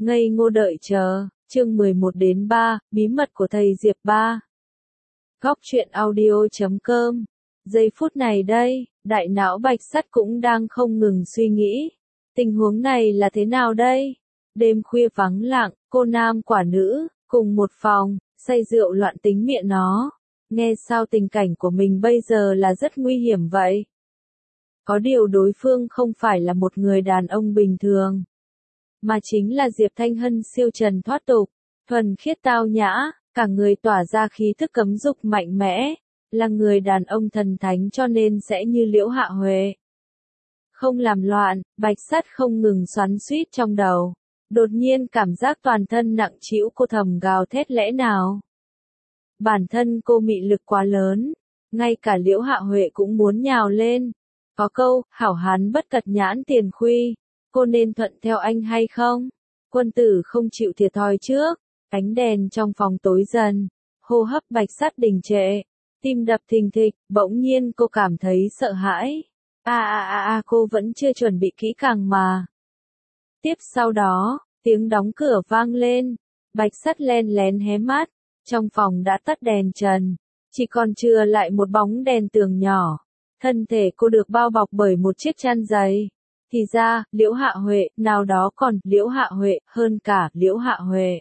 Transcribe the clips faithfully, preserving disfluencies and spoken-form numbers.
Ngây ngô đợi chờ, chương mười một đến ba, bí mật của thầy Diệp ba. Góc truyện audio chấm com. Giây phút này đây, đại não Bạch Sắt cũng đang không ngừng suy nghĩ. Tình huống này là thế nào đây? Đêm khuya vắng lặng, cô nam quả nữ, cùng một phòng, say rượu loạn tính miệng nó. Nghe sao tình cảnh của mình bây giờ là rất nguy hiểm vậy? Có điều đối phương không phải là một người đàn ông bình thường, mà chính là Diệp Thanh Hân siêu trần thoát tục, thuần khiết tao nhã, cả người tỏa ra khí thức cấm dục mạnh mẽ, là người đàn ông thần thánh cho nên sẽ như Liễu Hạ Huệ. Không làm loạn, Bạch Sắt không ngừng xoắn xuýt trong đầu, đột nhiên cảm giác toàn thân nặng trĩu, cô thầm gào thét lẽ nào. Bản thân cô mị lực quá lớn, ngay cả Liễu Hạ Huệ cũng muốn nhào lên. Có câu, hảo hán bất cật nhãn tiền khuy, cô nên thuận theo anh hay không? Quân tử không chịu thiệt thòi trước, ánh đèn trong phòng tối dần, hô hấp Bạch Sắt đình trệ, tim đập thình thịch, bỗng nhiên cô cảm thấy sợ hãi. A a a a cô vẫn chưa chuẩn bị kỹ càng mà. Tiếp sau đó, tiếng đóng cửa vang lên, Bạch Sắt len lén hé mắt, trong phòng đã tắt đèn trần, chỉ còn chừa lại một bóng đèn tường nhỏ. Thân thể cô được bao bọc bởi một chiếc chăn dày. Thì ra, Liễu Hạ Huệ, nào đó còn Liễu Hạ Huệ, hơn cả Liễu Hạ Huệ.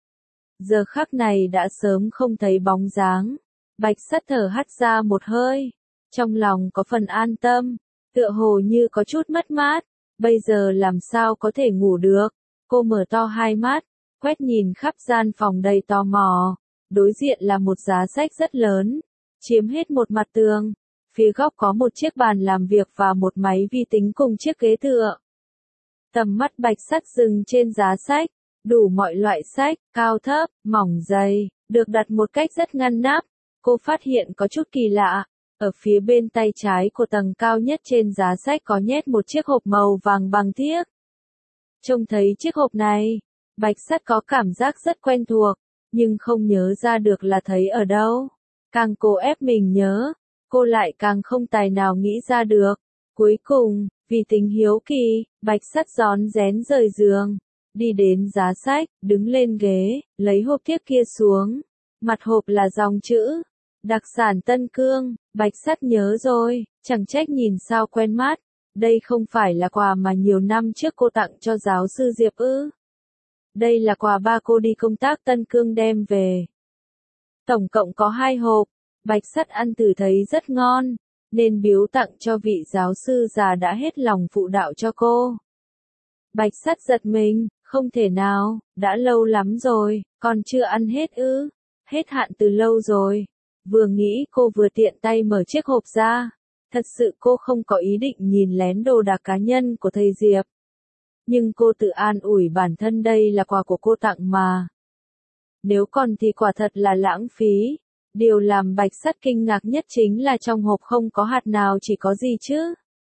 Giờ khắc này đã sớm không thấy bóng dáng. Bạch Sắt thở hắt ra một hơi. Trong lòng có phần an tâm, tựa hồ như có chút mất mát. Bây giờ làm sao có thể ngủ được? Cô mở to hai mắt, quét nhìn khắp gian phòng đầy tò mò. Đối diện là một giá sách rất lớn, chiếm hết một mặt tường. Phía góc có một chiếc bàn làm việc và một máy vi tính cùng chiếc ghế tựa. Tầm mắt Bạch Sắt dừng trên giá sách, đủ mọi loại sách, cao thấp, mỏng dày, được đặt một cách rất ngăn nắp. Cô phát hiện có chút kỳ lạ, ở phía bên tay trái của tầng cao nhất trên giá sách có nhét một chiếc hộp màu vàng bằng thiếc. Trông thấy chiếc hộp này, Bạch Sắt có cảm giác rất quen thuộc, nhưng không nhớ ra được là thấy ở đâu. Càng cố ép mình nhớ, cô lại càng không tài nào nghĩ ra được. Cuối cùng, vì tính hiếu kỳ, Bạch Sắt rón rén rời giường, đi đến giá sách, đứng lên ghế, lấy hộp thiếc kia xuống. Mặt hộp là dòng chữ, đặc sản Tân Cương. Bạch Sắt nhớ rồi, chẳng trách nhìn sao quen mắt. Đây không phải là quà mà nhiều năm trước cô tặng cho giáo sư Diệp ư? Đây là quà ba cô đi công tác Tân Cương đem về. Tổng cộng có hai hộp. Bạch Sắt ăn thử thấy rất ngon, nên biếu tặng cho vị giáo sư già đã hết lòng phụ đạo cho cô. Bạch Sắt giật mình, không thể nào, đã lâu lắm rồi, còn chưa ăn hết ư? Hết hạn từ lâu rồi. Vừa nghĩ cô vừa tiện tay mở chiếc hộp ra. Thật sự cô không có ý định nhìn lén đồ đạc cá nhân của thầy Diệp. Nhưng cô tự an ủi bản thân đây là quà của cô tặng mà. Nếu còn thì quả thật là lãng phí. Điều làm Bạch Sắt kinh ngạc nhất chính là trong hộp không có hạt nào, chỉ có gì chứ?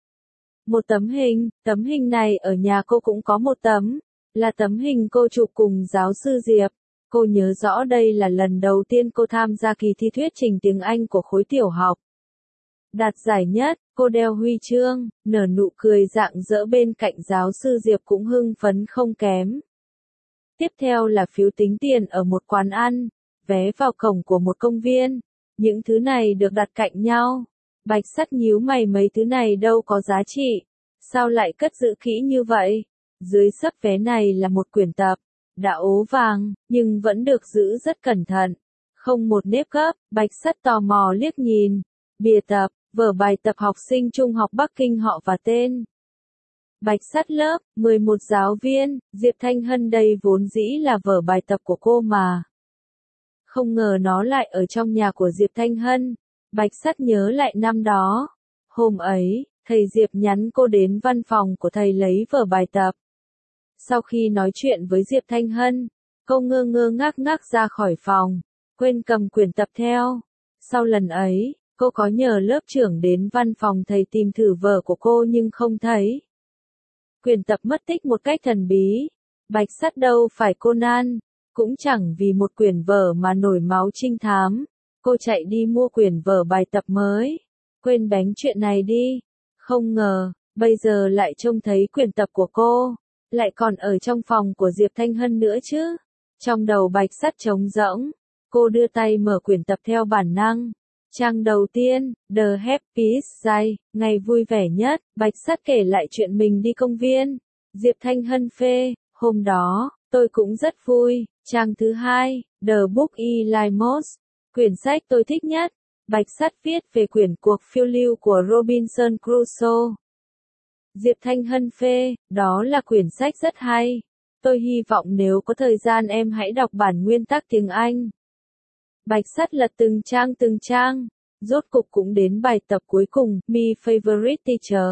Một tấm hình, tấm hình này ở nhà cô cũng có một tấm, là tấm hình cô chụp cùng giáo sư Diệp. Cô nhớ rõ đây là lần đầu tiên cô tham gia kỳ thi thuyết trình tiếng Anh của khối tiểu học. Đạt giải nhất, cô đeo huy chương, nở nụ cười rạng rỡ, bên cạnh giáo sư Diệp cũng hưng phấn không kém. Tiếp theo là phiếu tính tiền ở một quán ăn, vé vào cổng của một công viên. Những thứ này được đặt cạnh nhau. Bạch Sắt nhíu mày, mấy thứ này đâu có giá trị, sao lại cất giữ kỹ như vậy? Dưới xấp vé này là một quyển tập, đã ố vàng, nhưng vẫn được giữ rất cẩn thận, không một nếp gấp. Bạch Sắt tò mò liếc nhìn. Bìa tập, vở bài tập học sinh trung học Bắc Kinh, họ và tên. Bạch Sắt lớp mười một giáo viên, Diệp Thanh Hân, đây vốn dĩ là vở bài tập của cô mà. Không ngờ nó lại ở trong nhà của Diệp Thanh Hân. Bạch Sắt nhớ lại năm đó. Hôm ấy, thầy Diệp nhắn cô đến văn phòng của thầy lấy vở bài tập. Sau khi nói chuyện với Diệp Thanh Hân, cô ngơ ngơ ngác ngác ra khỏi phòng, quên cầm quyển tập theo. Sau lần ấy, cô có nhờ lớp trưởng đến văn phòng thầy tìm thử vở của cô nhưng không thấy. Quyển tập mất tích một cách thần bí. Bạch Sắt đâu phải Conan, cũng chẳng vì một quyển vở mà nổi máu trinh thám. Cô chạy đi mua quyển vở bài tập mới. Quên bén chuyện này đi. Không ngờ, bây giờ lại trông thấy quyển tập của cô. Lại còn ở trong phòng của Diệp Thanh Hân nữa chứ. Trong đầu Bạch Sắt trống rỗng, cô đưa tay mở quyển tập theo bản năng. Trang đầu tiên, The Happiest Day, ngày vui vẻ nhất, Bạch Sắt kể lại chuyện mình đi công viên. Diệp Thanh Hân phê, hôm đó, tôi cũng rất vui. Trang thứ hai, The Book I Like Most, quyển sách tôi thích nhất. Bạch Sắt viết về quyển cuộc phiêu lưu của Robinson Crusoe. Diệp Thanh Hân phê, đó là quyển sách rất hay. Tôi hy vọng nếu có thời gian em hãy đọc bản nguyên tắc tiếng Anh. Bạch Sắt lật từng trang từng trang, rốt cục cũng đến bài tập cuối cùng, My Favorite Teacher.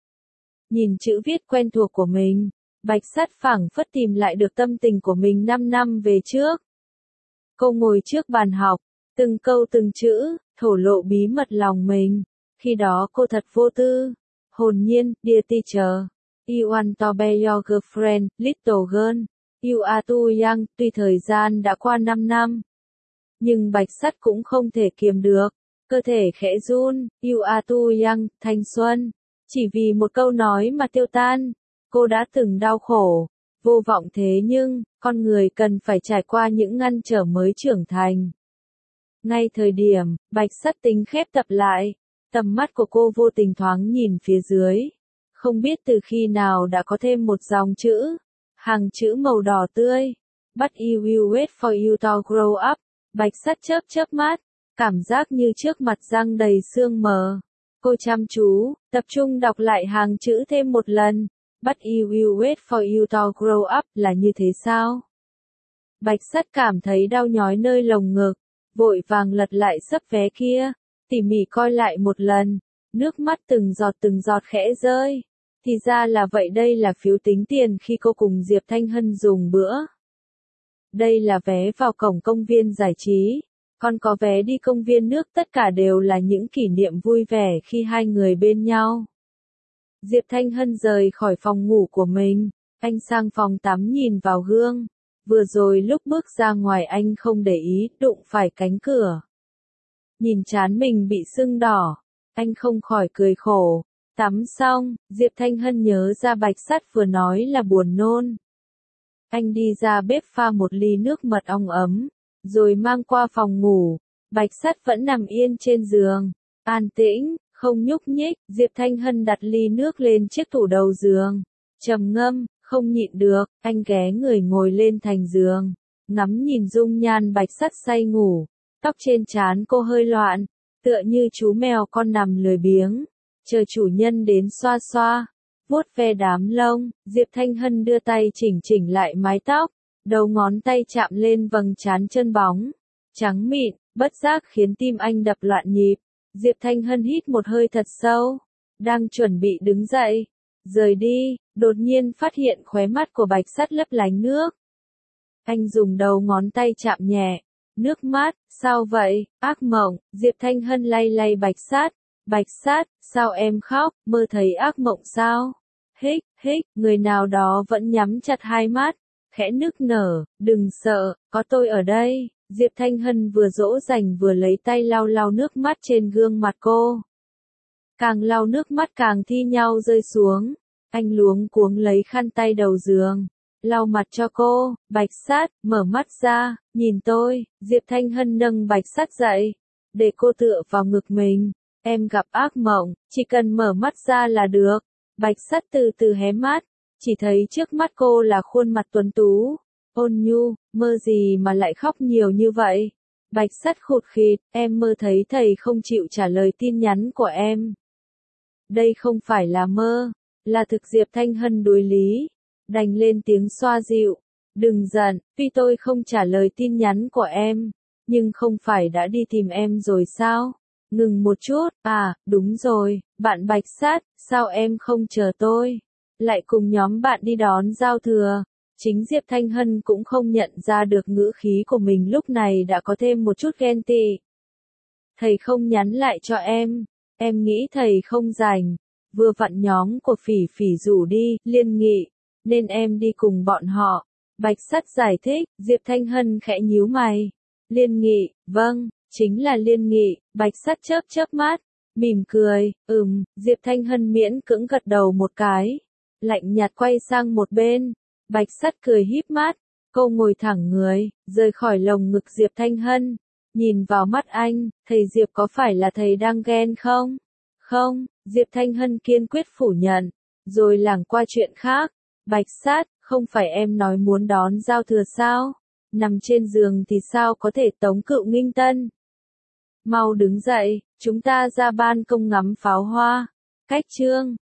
Nhìn chữ viết quen thuộc của mình, Bạch Sắt phảng phất tìm lại được tâm tình của mình năm năm về trước. Cô ngồi trước bàn học, từng câu từng chữ, thổ lộ bí mật lòng mình. Khi đó cô thật vô tư, hồn nhiên. Dear teacher, you want to be your girlfriend, little girl. You are too young. Tuy thời gian đã qua năm năm, nhưng Bạch Sắt cũng không thể kiềm được. Cơ thể khẽ run. You are too young, thanh xuân. Chỉ vì một câu nói mà tiêu tan. Cô đã từng đau khổ, vô vọng, thế nhưng, con người cần phải trải qua những ngăn trở mới trưởng thành. Ngay thời điểm, Bạch Sắt tính khép tập lại, tầm mắt của cô vô tình thoáng nhìn phía dưới. Không biết từ khi nào đã có thêm một dòng chữ, hàng chữ màu đỏ tươi. But you will wait for you to grow up. Bạch Sắt chớp chớp mắt, cảm giác như trước mặt răng đầy sương mờ. Cô chăm chú, tập trung đọc lại hàng chữ thêm một lần. But you will wait for you to grow up là như thế sao? Bạch Sắt cảm thấy đau nhói nơi lồng ngực, vội vàng lật lại sấp vé kia, tỉ mỉ coi lại một lần, nước mắt từng giọt từng giọt khẽ rơi. Thì ra là vậy, đây là phiếu tính tiền khi cô cùng Diệp Thanh Hân dùng bữa. Đây là vé vào cổng công viên giải trí, còn có vé đi công viên nước, tất cả đều là những kỷ niệm vui vẻ khi hai người bên nhau. Diệp Thanh Hân rời khỏi phòng ngủ của mình, anh sang phòng tắm nhìn vào gương. Vừa rồi lúc bước ra ngoài anh không để ý, đụng phải cánh cửa. Nhìn trán mình bị sưng đỏ, anh không khỏi cười khổ. Tắm xong, Diệp Thanh Hân nhớ ra Bạch Sắt vừa nói là buồn nôn. Anh đi ra bếp pha một ly nước mật ong ấm, rồi mang qua phòng ngủ. Bạch Sắt vẫn nằm yên trên giường, an tĩnh, không nhúc nhích. Diệp Thanh Hân đặt ly nước lên chiếc tủ đầu giường, trầm ngâm. Không nhịn được, anh ghé người ngồi lên thành giường, ngắm nhìn dung nhan Bạch Sắt say ngủ. Tóc trên trán cô hơi loạn, tựa như chú mèo con nằm lười biếng, chờ chủ nhân đến xoa xoa, vuốt ve đám lông. Diệp Thanh Hân đưa tay chỉnh chỉnh lại mái tóc, đầu ngón tay chạm lên vầng trán chân bóng, trắng mịn, bất giác khiến tim anh đập loạn nhịp. Diệp Thanh Hân hít một hơi thật sâu, đang chuẩn bị đứng dậy, rời đi, đột nhiên phát hiện khóe mắt của Bạch Sắt lấp lánh nước. Anh dùng đầu ngón tay chạm nhẹ, nước mắt, sao vậy, ác mộng. Diệp Thanh Hân lay lay Bạch Sắt, Bạch Sắt, sao em khóc, mơ thấy ác mộng sao? Hích, hích, người nào đó vẫn nhắm chặt hai mắt, khẽ nức nở, đừng sợ, có tôi ở đây. Diệp Thanh Hân vừa dỗ dành vừa lấy tay lau lau nước mắt trên gương mặt cô. Càng lau nước mắt càng thi nhau rơi xuống. Anh luống cuống lấy khăn tay đầu giường, lau mặt cho cô. Bạch Sắt, mở mắt ra, nhìn tôi. Diệp Thanh Hân nâng Bạch Sắt dậy, để cô tựa vào ngực mình. Em gặp ác mộng, chỉ cần mở mắt ra là được. Bạch Sắt từ từ hé mắt, chỉ thấy trước mắt cô là khuôn mặt tuấn tú, ôn nhu. Mơ gì mà lại khóc nhiều như vậy? Bạch Sắt khụt khịt, em mơ thấy thầy không chịu trả lời tin nhắn của em. Đây không phải là mơ, là thực. Diệp Thanh Hân đuối lý, đành lên tiếng xoa dịu. Đừng giận, tuy tôi không trả lời tin nhắn của em, nhưng không phải đã đi tìm em rồi sao? Ngừng một chút, à, đúng rồi, bạn Bạch Sắt, sao em không chờ tôi? Lại cùng nhóm bạn đi đón giao thừa. Chính Diệp Thanh Hân cũng không nhận ra được ngữ khí của mình lúc này đã có thêm một chút ghen tị. Thầy không nhắn lại cho em, em nghĩ thầy không rảnh. Vừa vặn nhóm của Phỉ Phỉ rủ đi, Liên Nghị, nên em đi cùng bọn họ. Bạch Sắt giải thích. Diệp Thanh Hân khẽ nhíu mày. Liên Nghị, vâng, chính là Liên Nghị. Bạch Sắt chớp chớp mắt, mỉm cười, ừm. Diệp Thanh Hân miễn cưỡng gật đầu một cái. lạnh nhạt quay sang một bên. Bạch Sắt cười híp mắt, cô ngồi thẳng người, rời khỏi lồng ngực Diệp Thanh Hân, nhìn vào mắt anh, thầy Diệp có phải là thầy đang ghen không? Không, Diệp Thanh Hân kiên quyết phủ nhận, rồi lảng qua chuyện khác. Bạch Sắt, không phải em nói muốn đón giao thừa sao? Nằm trên giường thì sao có thể tống cựu nghinh tân? Mau đứng dậy, chúng ta ra ban công ngắm pháo hoa. Cách chương